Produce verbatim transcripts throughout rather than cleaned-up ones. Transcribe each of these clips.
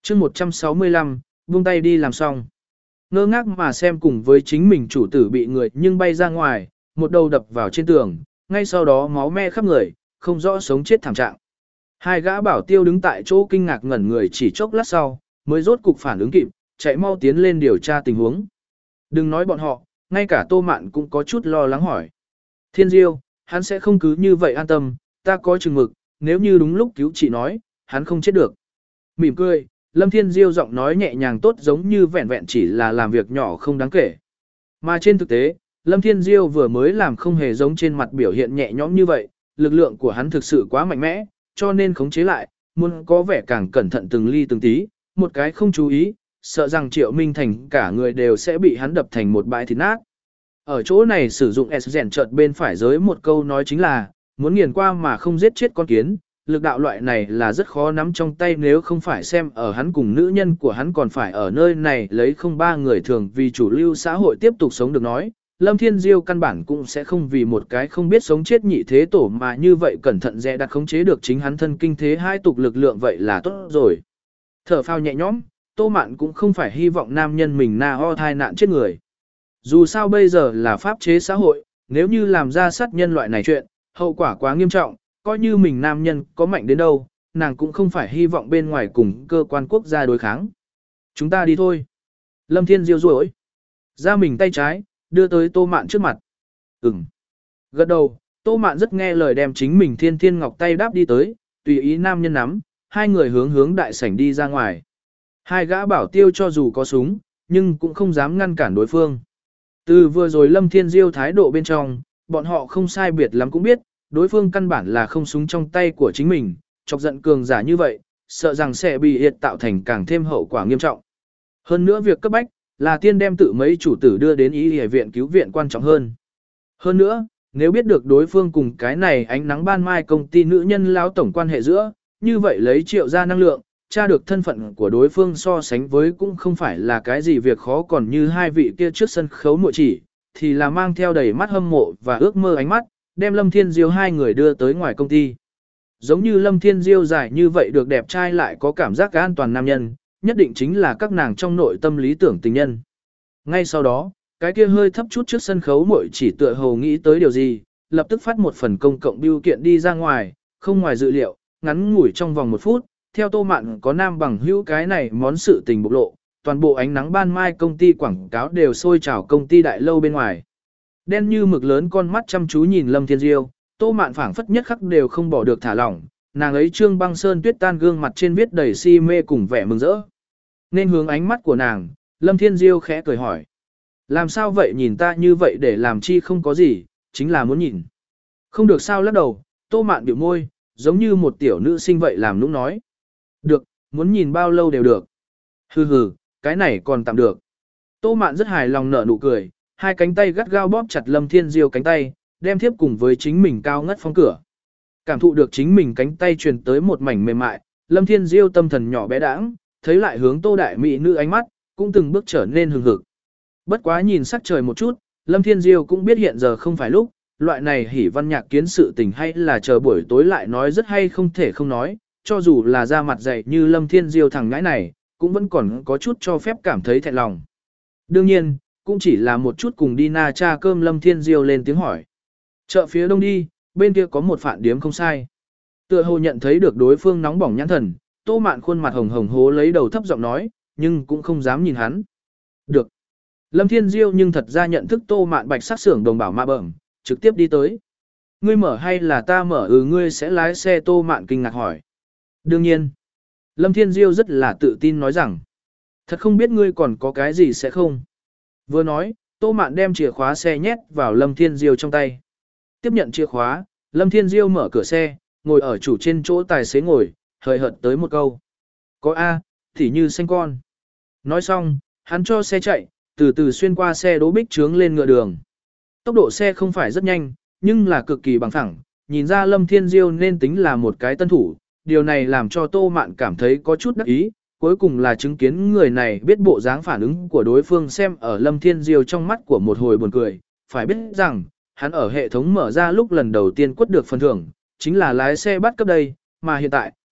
chương một trăm sáu mươi lăm, buông tay đi làm xong. Ngơ ngác mà xem cùng với chính mình chủ tử bị người nhưng bay ra ngoài, một đầu đập vào trên tường, ngay sau đó máu me khắp người, không rõ sống chết thảm trạng. Hai gã bảo tiêu đứng tại chỗ kinh ngạc ngẩn người chỉ chốc lát sau, mới rốt cục phản ứng kịp, chạy mau tiến lên điều tra tình huống. Đừng nói bọn họ, ngay cả Tô Mạn cũng có chút lo lắng hỏi. Thiên Diêu, hắn sẽ không cứ như vậy an tâm, ta có chừng mực, nếu như đúng lúc cứu chị nói, hắn không chết được. Mỉm cười, Lâm Thiên Diêu giọng nói nhẹ nhàng tốt giống như vẹn vẹn chỉ là làm việc nhỏ không đáng kể. Mà trên thực tế, Lâm Thiên Diêu vừa mới làm không hề giống trên mặt biểu hiện nhẹ nhõm như vậy, lực lượng của hắn thực sự quá mạnh mẽ, cho nên khống chế lại, muốn có vẻ càng cẩn thận từng ly từng tí, một cái không chú ý, sợ rằng Triệu Minh Thành cả người đều sẽ bị hắn đập thành một bãi thịt nát. Ở chỗ này sử dụng S rèn chợt bên phải giới một câu nói chính là, muốn nghiền qua mà không giết chết con kiến, lực đạo loại này là rất khó nắm trong tay nếu không phải xem ở hắn cùng nữ nhân của hắn còn phải ở nơi này lấy không ba người thường vì chủ lưu xã hội tiếp tục sống được nói. Lâm Thiên Diêu căn bản cũng sẽ không vì một cái không biết sống chết nhị thế tổ mà như vậy cẩn thận dè đặt khống chế được chính hắn thân kinh thế hai tục lực lượng vậy là tốt rồi. Thở phào nhẹ nhõm, Tô Mạn cũng không phải hy vọng nam nhân mình na ho thai nạn chết người. Dù sao bây giờ là pháp chế xã hội, nếu như làm ra sát nhân loại này chuyện, hậu quả quá nghiêm trọng, coi như mình nam nhân có mạnh đến đâu, nàng cũng không phải hy vọng bên ngoài cùng cơ quan quốc gia đối kháng. Chúng ta đi thôi. Lâm Thiên Diêu rối ra mình tay trái, đưa tới Tô Mạn trước mặt. Ừm. Gật đầu, Tô Mạn rất nghe lời đem chính mình thiên thiên ngọc tay đáp đi tới, tùy ý nam nhân nắm, hai người hướng hướng đại sảnh đi ra ngoài. Hai gã bảo tiêu cho dù có súng, nhưng cũng không dám ngăn cản đối phương. Từ vừa rồi Lâm Thiên Diêu thái độ bên trong, bọn họ không sai biệt lắm cũng biết, đối phương căn bản là không súng trong tay của chính mình, chọc giận cường giả như vậy, sợ rằng sẽ bị hiệt tạo thành càng thêm hậu quả nghiêm trọng. Hơn nữa việc cấp bách, là tiên đem tự mấy chủ tử đưa đến y y viện cứu viện quan trọng hơn. Hơn nữa, nếu biết được đối phương cùng cái này ánh nắng ban mai công ty nữ nhân lão tổng quan hệ giữa, như vậy lấy triệu ra năng lượng, tra được thân phận của đối phương so sánh với cũng không phải là cái gì việc khó còn như hai vị kia trước sân khấu muội chỉ, thì là mang theo đầy mắt hâm mộ và ước mơ ánh mắt, đem Lâm Thiên Diêu hai người đưa tới ngoài công ty. Giống như Lâm Thiên Diêu dài như vậy được đẹp trai lại có cảm giác an toàn nam nhân, nhất định chính là các nàng trong nội tâm lý tưởng tình nhân. Ngay sau đó, cái kia hơi thấp chút trước sân khấu muội chỉ tựa hồ nghĩ tới điều gì, lập tức phát một phần công cộng bưu kiện đi ra ngoài, không ngoài dự liệu, ngắn ngủi trong vòng một phút, theo Tô Mạn có nam bằng hữu cái này món sự tình bộc lộ, toàn bộ ánh nắng ban mai công ty quảng cáo đều sôi trào công ty đại lâu bên ngoài. Đen như mực lớn con mắt chăm chú nhìn Lâm Thiên Diêu, Tô Mạn phảng phất nhất khắc đều không bỏ được thả lỏng, nàng ấy trương băng sơn tuyết tan gương mặt trên viết đầy si mê cùng vẻ mừng rỡ. Nên hướng ánh mắt của nàng, Lâm Thiên Diêu khẽ cười hỏi. Làm sao vậy nhìn ta như vậy để làm chi không có gì, chính là muốn nhìn. Không được sao lắc đầu, Tô Mạn biểu môi, giống như một tiểu nữ sinh vậy làm nũng nói. Được, muốn nhìn bao lâu đều được. Hừ hừ, cái này còn tạm được. Tô Mạn rất hài lòng nở nụ cười, hai cánh tay gắt gao bóp chặt Lâm Thiên Diêu cánh tay, đem tiếp cùng với chính mình cao ngất phong cửa. Cảm thụ được chính mình cánh tay truyền tới một mảnh mềm mại, Lâm Thiên Diêu tâm thần nhỏ bé đãng, thấy lại hướng Tô Đại Mỹ nữ ánh mắt, cũng từng bước trở nên hừng hực. Bất quá nhìn sắc trời một chút, Lâm Thiên Diêu cũng biết hiện giờ không phải lúc, loại này hỉ văn nhạc kiến sự tình hay là chờ buổi tối lại nói rất hay không thể không nói, cho dù là da mặt dày như Lâm Thiên Diêu thằng ngãi này, cũng vẫn còn có chút cho phép cảm thấy thẹn lòng. Đương nhiên, cũng chỉ là một chút cùng đi na cha cơm Lâm Thiên Diêu lên tiếng hỏi. Chợ phía đông đi, bên kia có một phạn điếm không sai. Tựa hồ nhận thấy được đối phương nóng bỏng nhãn thần, Tô Mạn khuôn mặt hồng hồng hố lấy đầu thấp giọng nói, nhưng cũng không dám nhìn hắn. Được. Lâm Thiên Diêu nhưng thật ra nhận thức Tô Mạn bạch sắc xưởng đồng bảo ma bẩm, trực tiếp đi tới. Ngươi mở hay là ta mở? Ừ, ngươi sẽ lái xe? Tô Mạn kinh ngạc hỏi. Đương nhiên. Lâm Thiên Diêu rất là tự tin nói rằng. Thật không biết ngươi còn có cái gì sẽ không. Vừa nói, Tô Mạn đem chìa khóa xe nhét vào Lâm Thiên Diêu trong tay. Tiếp nhận chìa khóa, Lâm Thiên Diêu mở cửa xe, ngồi ở chủ trên chỗ tài xế ngồi, hời hợt tới một câu. Có A, thì như xanh con. Nói xong, hắn cho xe chạy, từ từ xuyên qua xe đỗ bích trướng lên ngựa đường. Tốc độ xe không phải rất nhanh, nhưng là cực kỳ bằng phẳng, nhìn ra Lâm Thiên Diêu nên tính là một cái tân thủ, điều này làm cho Tô Mạn cảm thấy có chút đắc ý, cuối cùng là chứng kiến người này biết bộ dáng phản ứng của đối phương xem ở Lâm Thiên Diêu trong mắt của một hồi buồn cười, phải biết rằng, hắn ở hệ thống mở ra lúc lần đầu tiên quất được phần thưởng, chính là lái xe bắt cấp đây, mà hiện tại,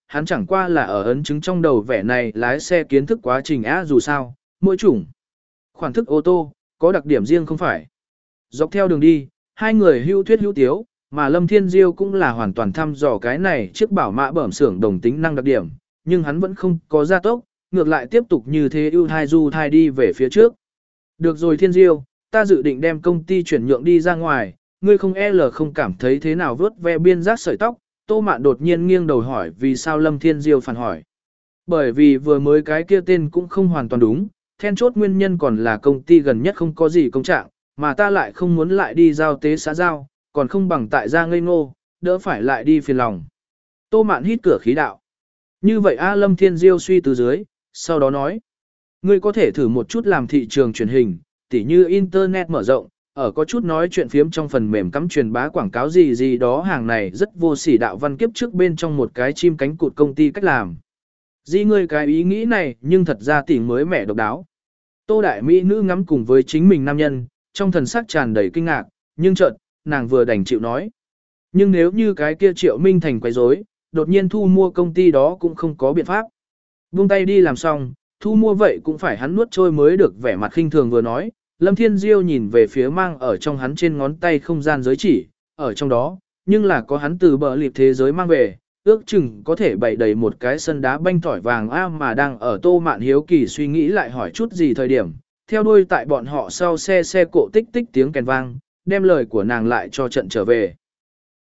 hắn chẳng qua là ở ấn chứng trong đầu vẻ này lái xe kiến thức quá trình á dù sao, mỗi chủng. Khoản thức ô tô, có đặc điểm riêng không phải. Dọc theo đường đi, hai người hưu thuyết hữu tiếu, mà Lâm Thiên Diêu cũng là hoàn toàn thăm dò cái này chiếc bảo mã bẩm xưởng đồng tính năng đặc điểm, nhưng hắn vẫn không có gia tốc, ngược lại tiếp tục như thế ưu thai du thai đi về phía trước. Được rồi Thiên Diêu, ta dự định đem công ty chuyển nhượng đi ra ngoài, ngươi không L không cảm thấy thế nào vớt ve biên giác sợi tóc. Tô Mạn đột nhiên nghiêng đầu hỏi vì sao Lâm Thiên Diêu phản hỏi. Bởi vì vừa mới cái kia tên cũng không hoàn toàn đúng, then chốt nguyên nhân còn là công ty gần nhất không có gì công trạng, mà ta lại không muốn lại đi giao tế xã giao, còn không bằng tại gia ngây ngô, đỡ phải lại đi phiền lòng. Tô Mạn hít cửa khí đạo. Như vậy A Lâm Thiên Diêu suy từ dưới, sau đó nói. Ngươi có thể thử một chút làm thị trường truyền hình, tỉ như Internet mở rộng, ở có chút nói chuyện phiếm trong phần mềm cắm truyền bá quảng cáo gì gì đó hàng này rất vô sỉ đạo văn kiếp trước bên trong một cái chim cánh cụt công ty cách làm. Di ngươi cái ý nghĩ này nhưng thật ra tỉ mới mẻ độc đáo. Tô Đại Mỹ nữ ngắm cùng với chính mình nam nhân, trong thần sắc tràn đầy kinh ngạc, nhưng chợt nàng vừa đành chịu nói. Nhưng nếu như cái kia Triệu Minh Thành quấy rối, đột nhiên thu mua công ty đó cũng không có biện pháp. Buông tay đi làm xong, thu mua vậy cũng phải hắn nuốt trôi mới được vẻ mặt khinh thường vừa nói. Lâm Thiên Diêu nhìn về phía mang ở trong hắn trên ngón tay không gian giới chỉ, ở trong đó, nhưng là có hắn từ bờ liệp thế giới mang về, ước chừng có thể bày đầy một cái sân đá banh tỏi vàng a mà đang ở Tô Mạn hiếu kỳ suy nghĩ lại hỏi chút gì thời điểm, theo đuôi tại bọn họ sau xe xe cộ tích tích tiếng kèn vang, đem lời của nàng lại cho trận trở về.